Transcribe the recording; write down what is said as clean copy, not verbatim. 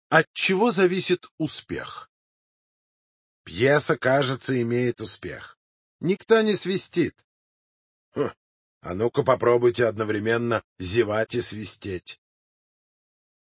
От чего зависит успех? Пьеса, кажется, имеет успех. Никто не свистит. А ну-ка попробуйте одновременно зевать и свистеть.